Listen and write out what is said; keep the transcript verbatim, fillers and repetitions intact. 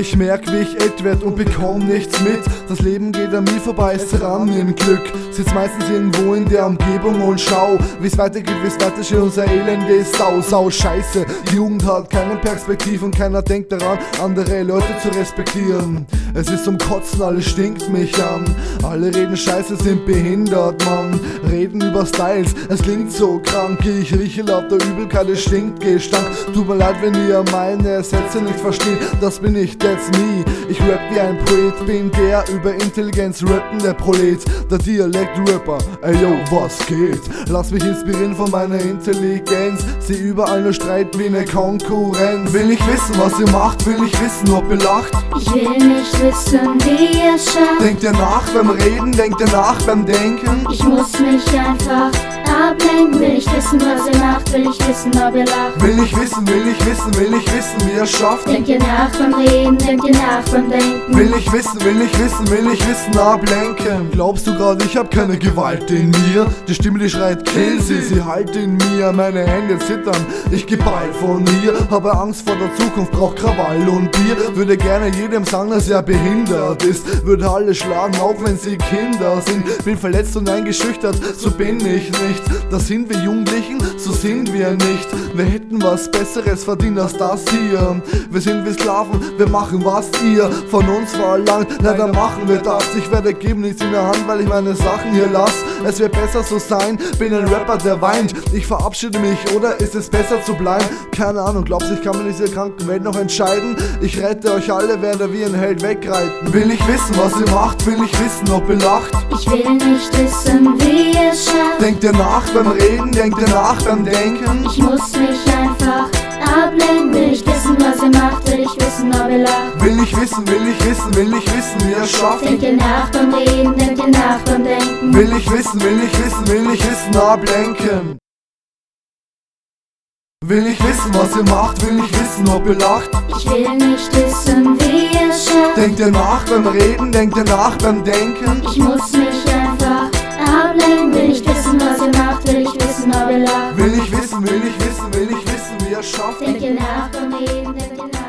Ich merk, wie ich älter werd und bekomm nichts mit. Das Leben geht an mir vorbei, ist ran im Glück. Sitz meistens irgendwo in der Umgebung und schau, wie's weitergeht, wie's weitersteht, unser Elend ist sau, sau scheiße. Die Jugend hat keine Perspektive und keiner denkt daran, andere Leute zu respektieren. Es ist zum Kotzen, alles stinkt mich an. Alle reden scheiße, sind behindert, Mann. Reden über Styles, es klingt so krank. Ich rieche lauter Übelkeit, es stinkt Gestank. Tut mir leid, wenn ihr meine Sätze nicht versteht, das bin ich, that's me. Ich rap wie ein Poet, bin der über Intelligenz rappende Prolet. Der Dialekt-Rapper, ey yo, was geht? Lass mich inspirieren von meiner Intelligenz. Seh überall nur Streit wie ne Konkurrenz. Will ich wissen, was ihr macht, will ich wissen, ob ihr lacht. Ich will nicht wissen, wie ihr schafft. Denkt ihr nach beim Reden, denkt ihr nach beim Denken? Ich muss mich einfach ablenken. Will ich wissen, was ihr macht, will ich wissen, ob ihr lacht. Will ich wissen, will ich wissen, will ich wissen, wie ihr schafft. Denkt ihr nach beim Reden, denkt ihr nach beim Denken? Will ich wissen, will ich wissen, will ich wissen, ablenken. Glaubst du grad, ich hab keine Gewalt in mir? Die Stimme, die schreit, kill sie, sie halt in mir. Meine Hände zittern, ich geh bald von mir. Habe Angst vor der Zukunft, brauch Krawall und Bier. Würde gerne jedem sagen, dass er behindert ist. Würde alle schlagen, auch wenn sie Kinder sind. Bin verletzt und eingeschüchtert, so bin ich nicht. Da sind wir Jugendlichen, so sind wir nicht. Wir hätten was Besseres verdient als das hier. Wir sind wie Sklaven, wir machen was ihr von uns verlangt. Leider machen wir das. Ich werde geben nichts in der Hand, weil ich meine Sachen hier lass. Es wird besser so sein, bin ein Rapper, der weint. Ich verabschiede mich, oder ist es besser zu bleiben? Keine Ahnung, glaubst du, ich kann mir in dieser kranken Welt noch entscheiden? Ich rette euch alle, werde wie ein Held wegreiten. Will ich wissen, was ihr macht, will ich wissen, ob ihr lacht. Ich will nicht wissen, wie ihr schafft. Denkt ihr nach beim Reden, denkt ihr nach beim Denken? Ich muss mich einfach ablenken. Will ich wissen, was ihr macht, will ich wissen, ob ihr lacht. Will ich wissen, will ich wissen, will ich wissen, wie ihr schafft. Denkt ihr nach beim Reden, denkt ihr nach beim Denken? Will ich wissen, will ich wissen, will ich wissen, ablenken. Will ich wissen, was ihr macht, will ich wissen, ob ihr lacht. Ich will nicht wissen, wie ihr schafft. Denkt ihr nach beim Reden, denkt ihr nach beim Denken? Ich muss mich einfach ablenken. Will ich wissen, was ihr macht, will ich wissen, ob ihr lacht. Will ich wissen, will ich wissen, will ich wissen, wie ihr schafft. Denkt ihr nach beim Reden, denkt ihr nach